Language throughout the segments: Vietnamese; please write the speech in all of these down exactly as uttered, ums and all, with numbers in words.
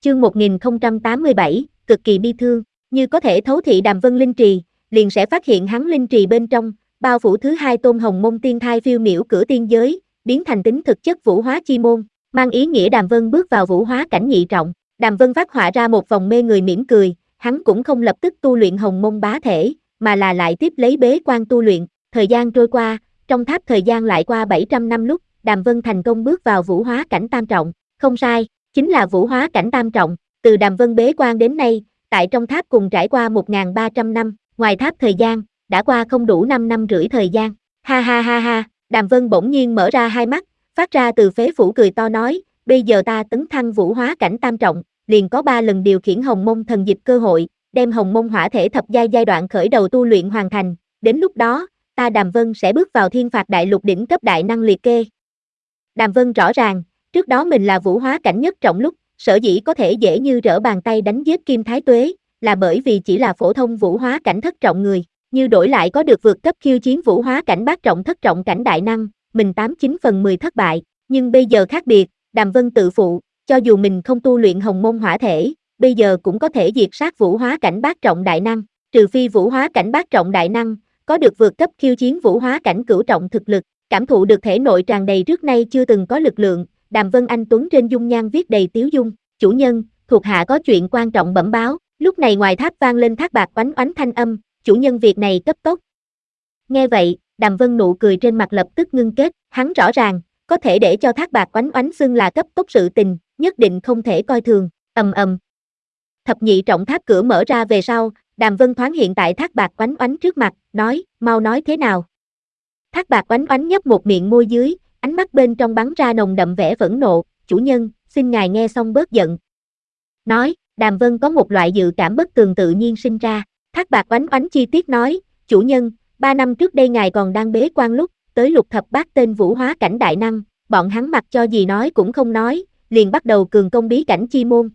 Chương một nghìn không trăm tám mươi bảy, cực kỳ bi thương, như có thể thấu thị Đàm Vân linh trì, liền sẽ phát hiện hắn linh trì bên trong, bao phủ thứ hai tôn hồng môn tiên thai phiêu miểu cửa tiên giới, biến thành tính thực chất vũ hóa chi môn, mang ý nghĩa Đàm Vân bước vào vũ hóa cảnh nhị trọng. Đàm Vân phát họa ra một vòng mê người mỉm cười, hắn cũng không lập tức tu luyện hồng môn bá thể, mà là lại tiếp lấy bế quan tu luyện. Thời gian trôi qua, trong tháp thời gian lại qua bảy trăm năm lúc, Đàm Vân thành công bước vào vũ hóa cảnh tam trọng. Không sai, chính là vũ hóa cảnh tam trọng. Từ Đàm Vân bế quan đến nay, tại trong tháp cùng trải qua một nghìn ba trăm năm, ngoài tháp thời gian, đã qua không đủ năm năm rưỡi thời gian. Ha ha ha ha, Đàm Vân bỗng nhiên mở ra hai mắt, phát ra từ phế phủ cười to nói, bây giờ ta tấn thăng vũ hóa cảnh tam trọng, liền có ba lần điều khiển hồng môn thần dịch cơ hội, đem hồng môn hỏa thể thập giai giai đoạn khởi đầu tu luyện hoàn thành, đến lúc đó, ta Đàm Vân sẽ bước vào thiên phạt đại lục đỉnh cấp đại năng liệt kê. Đàm Vân rõ ràng, trước đó mình là vũ hóa cảnh nhất trọng lúc, sở dĩ có thể dễ như trở bàn tay đánh giết Kim Thái Tuế, là bởi vì chỉ là phổ thông vũ hóa cảnh thất trọng người, như đổi lại có được vượt cấp khiêu chiến vũ hóa cảnh bát trọng thất trọng cảnh đại năng, mình tám chín phần mười thất bại, nhưng bây giờ khác biệt, Đàm Vân tự phụ, cho dù mình không tu luyện hồng môn hỏa thể, bây giờ cũng có thể diệt sát vũ hóa cảnh bát trọng đại năng, trừ phi vũ hóa cảnh bát trọng đại năng, có được vượt cấp khiêu chiến vũ hóa cảnh cửu trọng thực lực, cảm thụ được thể nội tràn đầy trước nay chưa từng có lực lượng, Đàm Vân anh tuấn trên dung nhan viết đầy tiếu dung, chủ nhân, thuộc hạ có chuyện quan trọng bẩm báo, lúc này ngoài tháp vang lên thác bạc oánh oánh thanh âm, chủ nhân việc này cấp tốc. Nghe vậy, Đàm Vân nụ cười trên mặt lập tức ngưng kết, hắn rõ ràng, có thể để cho thác bạc oánh oánh xưng là cấp tốc sự tình, nhất định không thể coi thường, ầm ầm. Thập nhị trọng tháp cửa mở ra về sau, Đàm Vân thoáng hiện tại thác bạc oánh oánh trước mặt, nói, mau nói thế nào. Thác bạc oánh oánh nhấp một miệng môi dưới, ánh mắt bên trong bắn ra nồng đậm vẻ phẫn nộ, chủ nhân, xin ngài nghe xong bớt giận. Nói, Đàm Vân có một loại dự cảm bất tường tự nhiên sinh ra, thác bạc oánh oánh chi tiết nói, chủ nhân, ba năm trước đây ngài còn đang bế quan lúc, tới lục thập bát tên vũ hóa cảnh đại năng, bọn hắn mặc cho gì nói cũng không nói, liền bắt đầu cường công bí cảnh chi môn.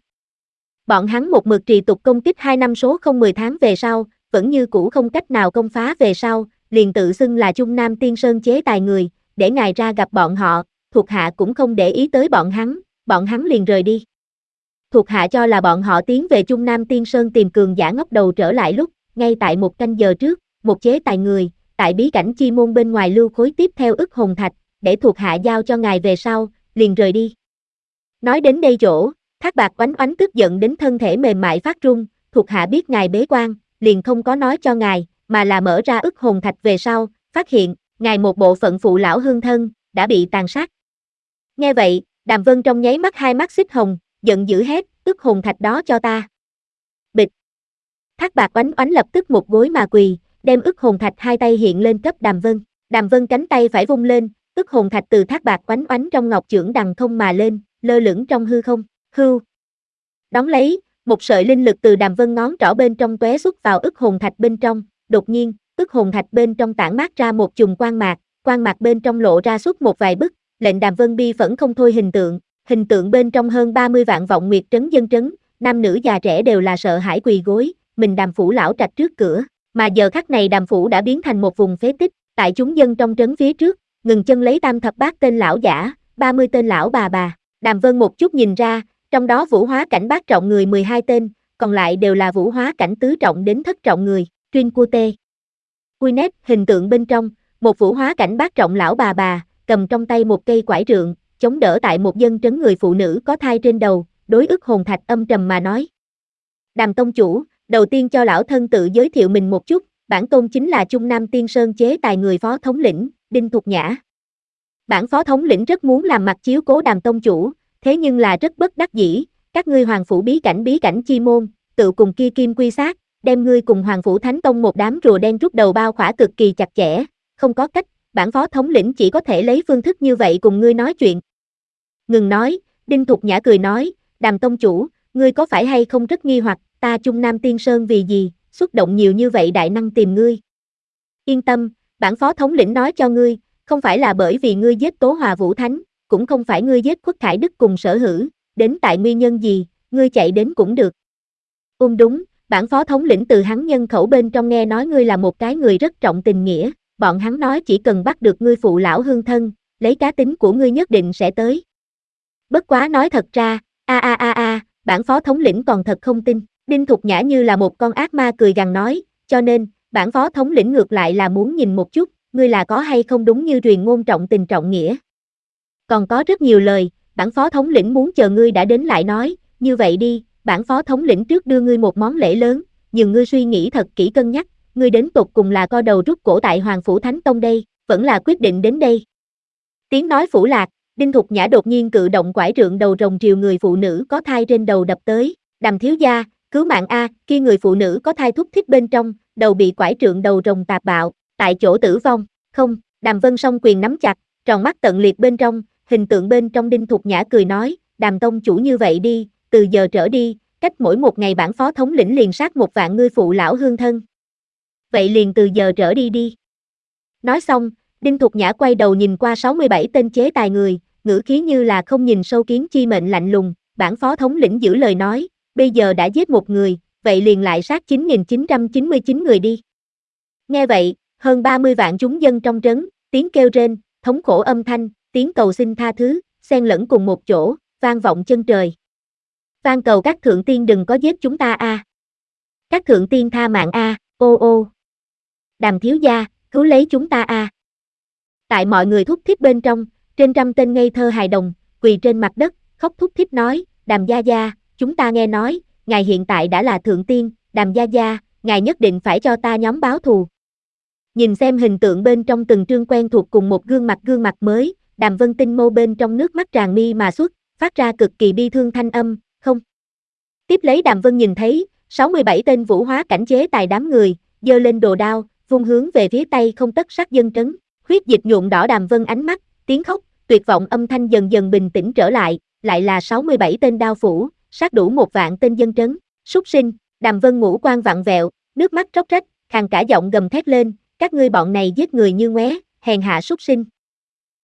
Bọn hắn một mực trì tục công kích hai năm số không mười tháng về sau, vẫn như cũ không cách nào công phá về sau, liền tự xưng là Trung Nam Tiên Sơn chế tài người, để ngài ra gặp bọn họ, thuộc hạ cũng không để ý tới bọn hắn, bọn hắn liền rời đi. Thuộc hạ cho là bọn họ tiến về Trung Nam Tiên Sơn tìm cường giả ngóc đầu trở lại lúc, ngay tại một canh giờ trước, một chế tài người, tại bí cảnh chi môn bên ngoài lưu khối tiếp theo ức hồn thạch, để thuộc hạ giao cho ngài về sau, liền rời đi. Nói đến đây chỗ, thác bạc oánh oánh tức giận đến thân thể mềm mại phát run, thuộc hạ biết ngài bế quan, liền không có nói cho ngài, mà là mở ra ức hồn thạch về sau, phát hiện, ngài một bộ phận phụ lão hương thân, đã bị tàn sát. Nghe vậy, Đàm Vân trong nháy mắt hai mắt xích hồng, giận dữ hét, ức hồn thạch đó cho ta. Bịch. Thác bạc oánh oánh lập tức một gối mà quỳ, đem ức hồn thạch hai tay hiện lên cấp Đàm Vân. Đàm Vân cánh tay phải vung lên, ức hồn thạch từ thác bạc oánh oánh trong ngọc chưởng đằng không mà lên, lơ lửng trong hư không. Hưu. Đón lấy, một sợi linh lực từ Đàm Vân ngón trỏ bên trong tóe xuất vào ức hồn thạch bên trong, đột nhiên, ức hồn thạch bên trong tản mát ra một chùm quang mạc, quang mạc bên trong lộ ra suốt một vài bức, lệnh Đàm Vân bi phẫn không thôi hình tượng, hình tượng bên trong hơn ba mươi vạn vọng nguyệt trấn dân trấn, nam nữ già trẻ đều là sợ hãi quỳ gối, mình Đàm phủ lão trạch trước cửa, mà giờ khắc này Đàm phủ đã biến thành một vùng phế tích, tại chúng dân trong trấn phía trước, ngừng chân lấy tam thập bát tên lão giả, ba mươi tên lão bà bà. Đàm Vân một chút nhìn ra, trong đó vũ hóa cảnh bát trọng người mười hai tên, còn lại đều là vũ hóa cảnh tứ trọng đến thất trọng người, Truyên Cua Tê. Quy nét, hình tượng bên trong, một vũ hóa cảnh bát trọng lão bà bà, cầm trong tay một cây quải trượng, chống đỡ tại một dân trấn người phụ nữ có thai trên đầu, đối ức hồn thạch âm trầm mà nói. Đàm tông chủ, đầu tiên cho lão thân tự giới thiệu mình một chút, bản tôn chính là Trung Nam Tiên Sơn chế tài người phó thống lĩnh, Đinh Thục Nhã. Bản phó thống lĩnh rất muốn làm mặt chiếu cố Đàm tông chủ, thế nhưng là rất bất đắc dĩ, các ngươi hoàng phủ bí cảnh bí cảnh chi môn, tự cùng kia kim quy sát, đem ngươi cùng hoàng phủ thánh tông một đám rùa đen rút đầu bao khỏa cực kỳ chặt chẽ, không có cách, bản phó thống lĩnh chỉ có thể lấy phương thức như vậy cùng ngươi nói chuyện. Ngừng nói, Đinh Thục Nhã cười nói, Đàm tông chủ, ngươi có phải hay không rất nghi hoặc, ta Trung Nam Tiên Sơn vì gì, xuất động nhiều như vậy đại năng tìm ngươi. Yên tâm, bản phó thống lĩnh nói cho ngươi, không phải là bởi vì ngươi giết Tố Hòa Vũ Thánh, cũng không phải ngươi giết Khuất Khải Đức cùng Sở Hữu, đến tại nguyên nhân gì, ngươi chạy đến cũng được. Ôm đúng, bản phó thống lĩnh từ hắn nhân khẩu bên trong nghe nói ngươi là một cái người rất trọng tình nghĩa, bọn hắn nói chỉ cần bắt được ngươi phụ lão hương thân, lấy cá tính của ngươi nhất định sẽ tới. Bất quá nói thật ra, a a a a, bản phó thống lĩnh còn thật không tin. Đinh Thục Nhã như là một con ác ma cười gằn nói, cho nên, bản phó thống lĩnh ngược lại là muốn nhìn một chút, ngươi là có hay không đúng như truyền ngôn trọng tình trọng nghĩa. Còn có rất nhiều lời, bản phó thống lĩnh muốn chờ ngươi đã đến lại nói, như vậy đi, bản phó thống lĩnh trước đưa ngươi một món lễ lớn, nhưng ngươi suy nghĩ thật kỹ cân nhắc, ngươi đến tột cùng là co đầu rút cổ tại Hoàng Phủ Thánh Tông đây, vẫn là quyết định đến đây. Tiếng nói phủ lạc, Đinh Thục Nhã đột nhiên cự động quải trượng đầu rồng triều người phụ nữ có thai trên đầu đập tới, Đàm thiếu gia, cứu mạng a, khi người phụ nữ có thai thúc thích bên trong, đầu bị quải trượng đầu rồng tạp bạo, tại chỗ tử vong, không, Đàm Vân song quyền nắm chặt, tròn mắt tận liệt bên trong, hình tượng bên trong Đinh Thục Nhã cười nói, Đàm tông chủ như vậy đi, từ giờ trở đi, cách mỗi một ngày bản phó thống lĩnh liền sát một vạn ngươi phụ lão hương thân. Vậy liền từ giờ trở đi đi. Nói xong, Đinh Thục Nhã quay đầu nhìn qua sáu mươi bảy tên chế tài người, ngữ khí như là không nhìn sâu kiến chi mệnh lạnh lùng, bản phó thống lĩnh giữ lời nói, bây giờ đã giết một người, vậy liền lại sát chín nghìn chín trăm chín mươi chín người đi. Nghe vậy, hơn ba mươi vạn chúng dân trong trấn, tiếng kêu rên, thống khổ âm thanh, tiếng cầu xin tha thứ, xen lẫn cùng một chỗ, vang vọng chân trời. Van cầu các thượng tiên đừng có giết chúng ta a. Các thượng tiên tha mạng a, ô ô. Đàm thiếu gia, cứu lấy chúng ta a. Tại mọi người thúc thiết bên trong, trên trăm tên ngây thơ hài đồng, quỳ trên mặt đất, khóc thúc thiết nói, Đàm gia gia, chúng ta nghe nói, ngài hiện tại đã là thượng tiên, Đàm gia gia, ngài nhất định phải cho ta nhóm báo thù. Nhìn xem hình tượng bên trong từng trương quen thuộc cùng một gương mặt gương mặt mới, Đàm Vân Tinh mâu bên trong nước mắt tràn mi mà xuất, phát ra cực kỳ bi thương thanh âm, không. Tiếp lấy Đàm Vân nhìn thấy, sáu mươi bảy tên vũ hóa cảnh chế tài đám người, giơ lên đồ đao, vung hướng về phía tây không tất sát dân trấn, huyết dịch nhuộm đỏ Đàm Vân ánh mắt, tiếng khóc, tuyệt vọng âm thanh dần dần bình tĩnh trở lại, lại là sáu mươi bảy tên đao phủ, sát đủ một vạn tên dân trấn, súc sinh, Đàm Vân ngũ quan vặn vẹo, nước mắt róc rách, khàn cả giọng gầm thét lên, các ngươi bọn này giết người như ngoé, hèn hạ súc sinh.